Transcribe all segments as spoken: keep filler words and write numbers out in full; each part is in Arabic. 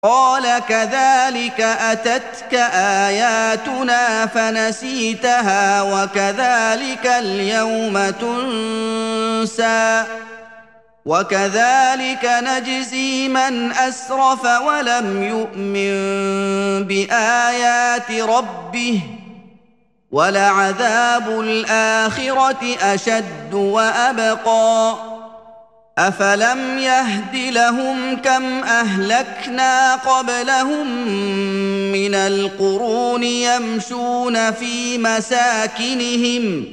قال كذلك أتتك آياتنا فنسيتها وكذلك اليوم تنسى وكذلك نجزي من أسرف ولم يؤمن بآيات ربه ولعذاب الآخرة أشد وأبقى أفلم يهد لهم كم أهلكنا قبلهم من القرون يمشون في مساكنهم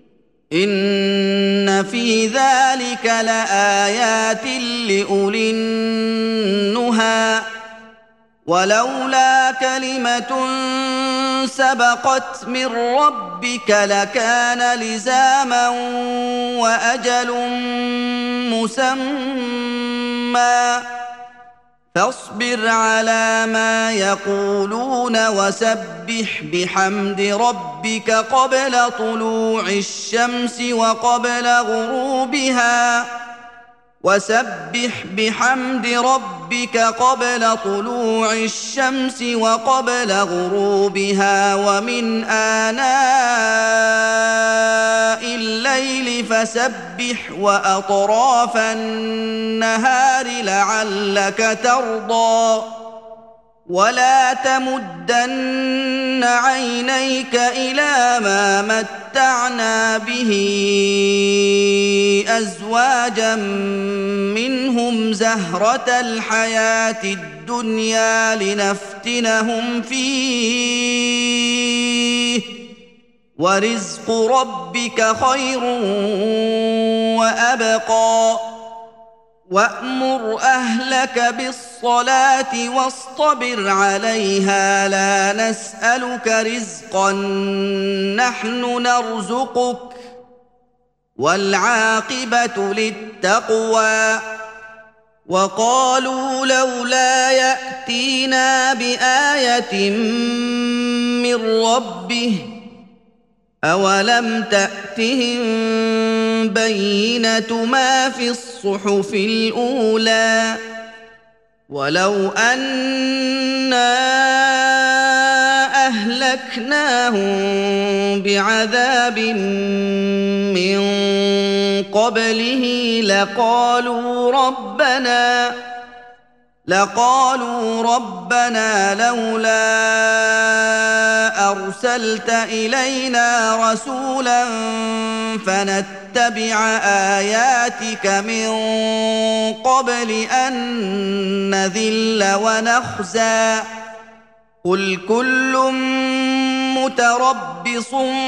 إن في ذلك لآيات لأولي النهى ولولا كلمة سبقت من ربك لكان لزاما وأجل مسمى فاصبر على ما يقولون وسبح بحمد ربك قبل طلوع الشمس وقبل غروبها وسبح بحمد ربك قبل طلوع الشمس وقبل غروبها ومن آناء الليل فسبح وأطراف النهار لعلك ترضى ولا تمدن عينيك إلى ما متعنا به أزواجا منهم زهرة الحياة الدنيا لنفتنهم فيه ورزق ربك خير وأبقى وأمر أهلك بالصلاة واصطبر عليها لا نسألك رزقا نحن نرزقك والعاقبة للتقوى وقالوا لولا يأتينا بآية من ربه أولم تأتهم بينة ما في الصحف الأولى ولو أنا أهلكناهم بعذاب من قبله لقالوا ربنا لقالوا ربنا لولا أرسلت إلينا رسولا فنتبع آياتك من قبل أن نذل ونخزى قل كل متربص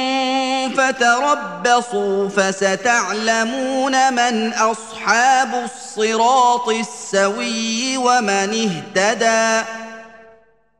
فتربصوا فستعلمون من أصحاب الصراط السوي ومن اهتدى